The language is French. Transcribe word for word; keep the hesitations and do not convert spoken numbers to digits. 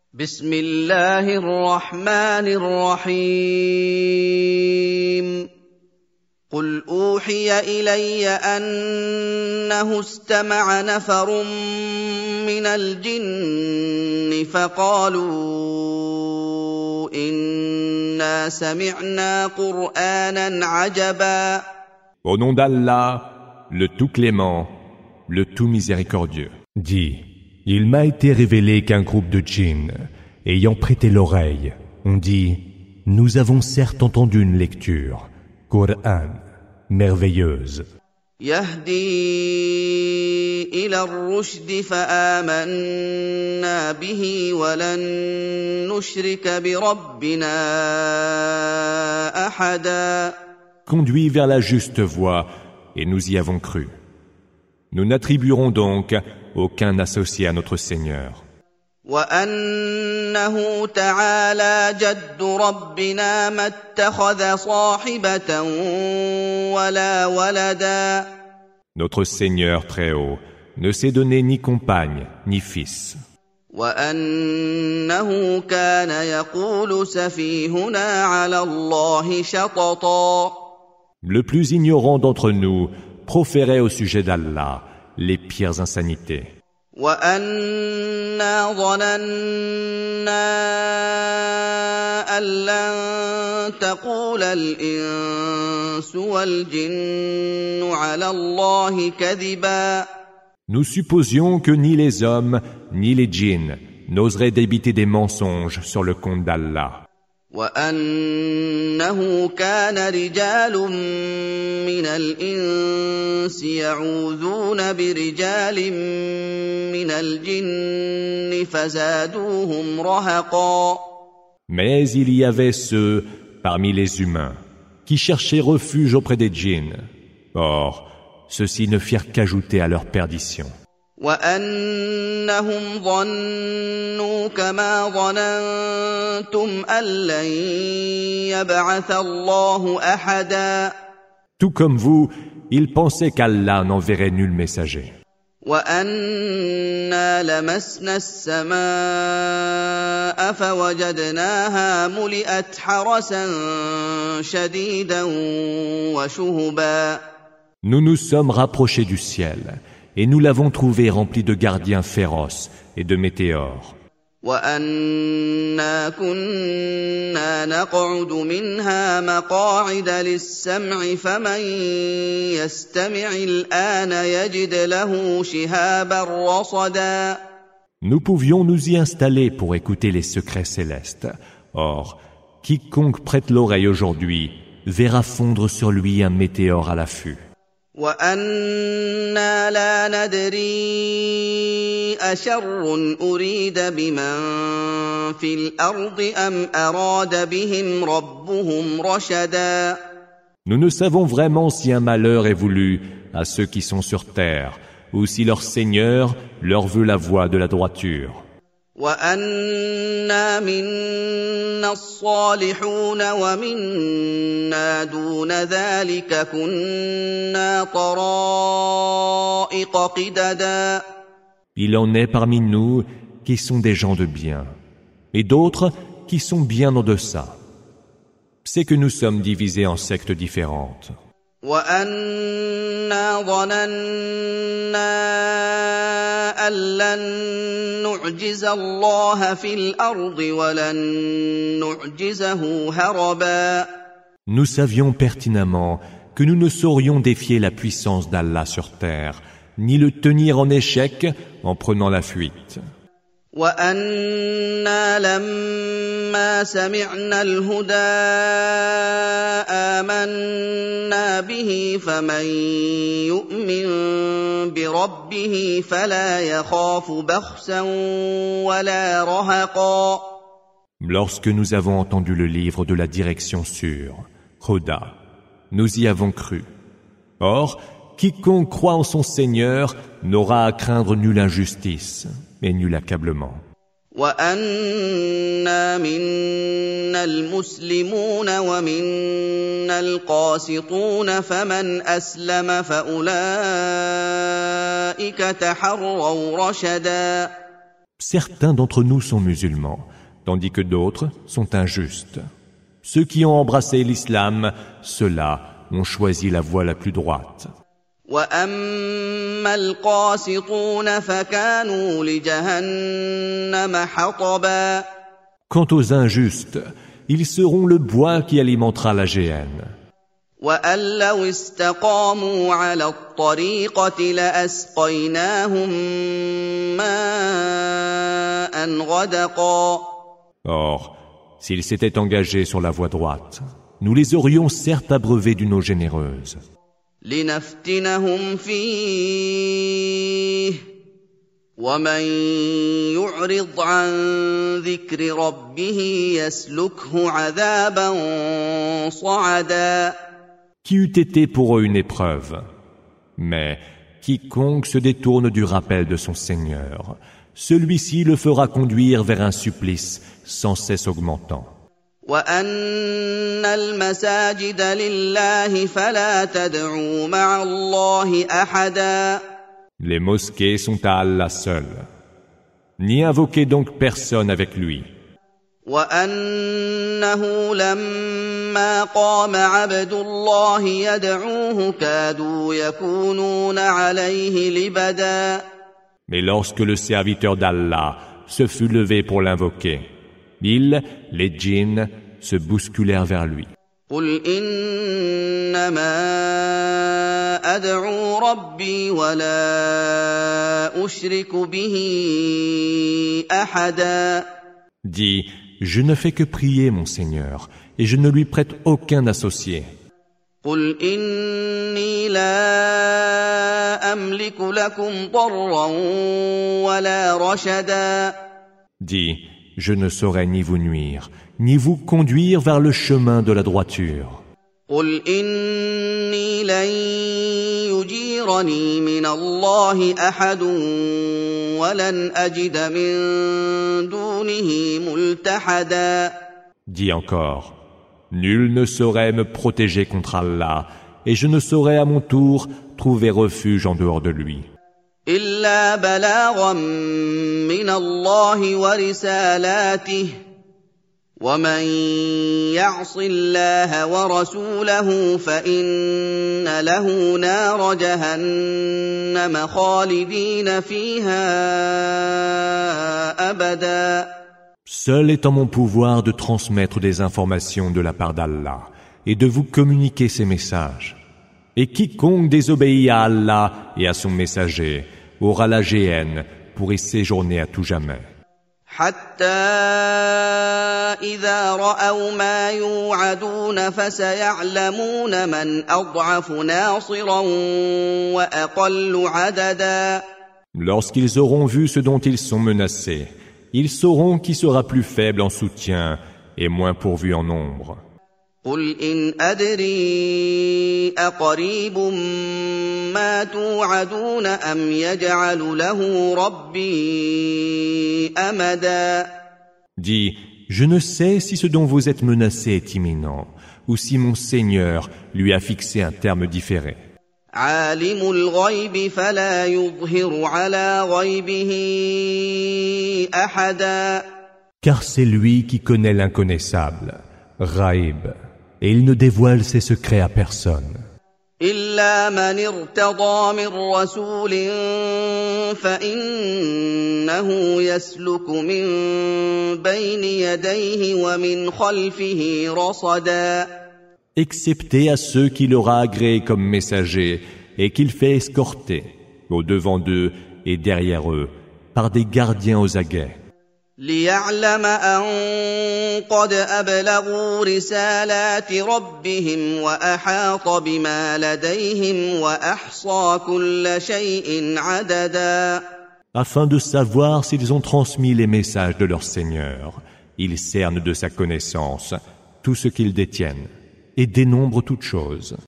بسم الله الرحمن الرحيم قل أوحي إلي أنه استمع نفر من الجن فقالوا إنا سمعنا قرآنا عجبا. Au nom d'Allah, le tout clément, le tout miséricordieux. Dis, il m'a été révélé qu'un groupe de djinns, ayant prêté l'oreille, ont dit, nous avons certes entendu une lecture, Coran, merveilleuse. يهدي إلى الرشد فآمنا به ولن نشرك بربنا أحدا. Conduit vers la juste voie, et nous y avons cru. Nous n'attribuerons donc aucun associé à notre Seigneur. وأنه تعالى جد ربنا ما اتخذ صاحبة ولا ولدا. Notre Seigneur très haut ne s'est donné ni compagne ni fils. وأنه كان يقول سفيهنا على الله شططا. Le plus ignorant d'entre nous proférait au sujet d'Allah les pires insanités. وَأَنَّا ظَنَنَّا أَن لَّن تَقُولَ الْإِنسُ وَالْجِنُّ عَلَى اللَّهِ كَذِبًا. Nous supposions que ni les hommes ni les djinns n'oseraient débiter des mensonges sur le compte d'Allah. وَأَنَّهُ كَانَ رِجَالٌ مِّنَ الْإِنسِ يَعُوذُونَ بِرِجَالٍ مِّنَ الْجِنِّ فَزَادُوهُمْ رَهَقًا. Mais il y avait ceux, parmi les humains, qui cherchaient refuge auprès des djinns. Or, ceux-ci ne firent qu'ajouter à leur perdition. وَأَنَّهُمْ ظَنُّوا كَمَا ظَنَنتُمْ أَن لَّن يَبْعَثَ اللَّهُ أَحَدًا. Tout comme vous, ils pensaient qu'Allah n'enverrait nul messager. وَأَنَّا لَمَسْنَا السَّمَاءَ فَوَجَدْنَاهَا مُلِئَتْ حَرَسًا شَدِيدًا وَشُهُبًا. Nous nous sommes rapprochés du ciel, et nous l'avons trouvé rempli de gardiens féroces et de météores. وَأَنَّا كُنَّا نَقْعُدُ مِنْهَا مَقَاعِدَ لِلسَّمْعِ فَمَن يَسْتَمِعِ الْآنَ يَجِدْ لَهُ شِهَابًا رَّصَدًا. Nous pouvions nous y installer pour écouter les secrets célestes. Or, quiconque prête l'oreille aujourd'hui verra fondre sur lui un météore à l'affût. وَأَنَّا لَا نَدْرِي أَشَرٌّ أُرِيدَ بِمَن فِي الْأَرْضِ أَمْ أَرَادَ بِهِمْ رَبُّهُمْ رَشَدًا. Nous ne savons vraiment si un malheur est voulu à ceux qui sont sur terre, ou si leur Seigneur leur veut la voie de la droiture. وَأَنَّا مِنَّا الصَّالِحُونَ وَمِنَّا دُونَ ذَلِكَ كُنَّا طَرَائِقَ قِدَدًا. Il en est parmi nous qui sont des gens de bien, et d'autres qui sont bien en deçà. C'est que nous sommes divisés en sectes différentes. وَأَنَّا ظَنَنَّا أَن لَّن نُّعْجِزَ اللَّهَ فِي الْأَرْضِ وَلَن نُّعْجِزَهُ هَرَبًا. Nous savions pertinemment que nous ne saurions défier la puissance d'Allah sur terre, ni le tenir en échec en prenant la fuite. وَأَنَّا لَمَّا سَمِعْنَا الْهُدَىٰ آمَنَّا بِهِ فَمَن يُؤْمِن بِرَبِّهِ فَلَا يَخَافُ بَخْسًا وَلَا رَهَقًا. Lorsque nous avons entendu le livre de la direction sûre, Huda, nous y avons cru. Or, quiconque croit en son Seigneur n'aura à craindre nulle injustice et nul accablement. وَأَنَّا مِنَّا الْمُسْلِمُونَ وَمِنَّا الْقَاسِطُونَ فَمَنْ أَسْلَمَ فَأُولَٰئِكَ تَحَرَّوْا رَشَدًا. Certains d'entre nous sont musulmans, tandis que d'autres sont injustes. Ceux qui ont embrassé l'islam, ceux-là ont choisi la voie la plus droite. وَأَمَّا الْقَاسِطُونَ فَكَانُوا لِجَهَنَّمَ حَطَبًا. Quant aux injustes, ils seront le bois qui alimentera la géhenne. وَأَن لَّوْ اسْتَقَامُوا عَلَى الطَّرِيقَةِ لَأَسْقَيْنَاهُم مَّاءً غَدَقًا. Or, s'ils s'étaient engagés sur la voie droite, nous les aurions certes abreuvés d'une eau généreuse. لِنَفْتِنَهُمْ فِيهِ وَمَن يُعْرِضْ عَن ذِكْرِ رَبِّهِ يَسْلُكْهُ عَذَابًا صَعَدًا. Qui eût été pour eux une épreuve. Mais quiconque se détourne du rappel de son Seigneur, celui-ci le fera conduire vers un supplice sans cesse augmentant. وَأَنَّ الْمَسَاجِدَ لِلَّهِ فَلَا تَدْعُوا مَعَ اللَّهِ أَحَدًا. Les mosquées sont à Allah seul. N'y invoquez donc personne avec lui. وَأَنَّهُ لَمَّا قَامَ عَبْدُ اللَّهِ يَدْعُوهُ كَادُوا يَكُونُونَ عَلَيْهِ لِبَدًا. Mais lorsque le serviteur d'Allah se fut levé pour l'invoquer, ils, les djinns, se bousculèrent vers lui. قُلْ إِنَّمَا أَدْعُو رَبِّي وَلَا أُشْرِكُ بِهِ أَحَدًا. Dis, je ne fais que prier mon Seigneur, et je ne lui prête aucun associé. قُلْ إِنِّي لَا أَمْلِكُ لَكُمْ ضَرًّا وَلَا رَشَدًا. Dis, je ne saurais ni vous nuire, ni vous conduire vers le chemin de la droiture. قُلْ إِنِّي لَن يُجِيرَنِي مِنَ اللَّهِ أَحَدٌ وَلَنْ أَجِدَ مِن دُونِهِ مُلْتَحَدًا. Dis encore, nul ne saurait me protéger contre Allah, et je ne saurais à mon tour trouver refuge en dehors de lui. إِلَّا بَلَاغًا مِّنَ اللَّهِ وَرِسَالَاتِهِ وَمَن يَعْصِ اللَّهَ وَرَسُولَهُ فَإِنَّ لَهُ نَارَ جَهَنَّمَ خَالِدِينَ فِيهَا أَبَدًا. Seul est en mon pouvoir de transmettre des informations de la part d'Allah et de vous communiquer ses messages. Et quiconque désobéit à Allah et à son messager aura la géhenne pour y séjourner à tout jamais. حتى إذا رأوا ما يوعدون فسيعلمون من أضعف ناصرا وأقل عددا. Lorsqu'ils auront vu ce dont ils sont menacés, ils sauront qui sera plus faible en soutien et moins pourvu en nombre. قل إن أدري أقريب ما توعدون أم يجعل له ربي أمدا. Dis, je ne sais si ce dont vous êtes menacé est imminent, ou si mon Seigneur lui a fixé un terme différé. عالم الغيب فلا يظهر على غيبه أحدا. Car c'est lui qui connaît l'inconnaissable, Ghaib, et il ne dévoile ses secrets à personne. إلا من ارتضى من رسول فإنه يسلك من بين يديه ومن خلفه رصدا. Excepté à ceux qu'il aura agréés comme messagers et qu'il fait escorter, au devant d'eux et derrière eux, par des gardiens aux aguets. ليعلم أن قد أبلغوا رسالات ربهم وأحاط بما لديهم وأحصى كل شيء عددا. Afin de savoir s'ils ont transmis les messages de leur Seigneur, ils cernent de sa connaissance tout ce qu'ils détiennent et dénombrent toutes choses.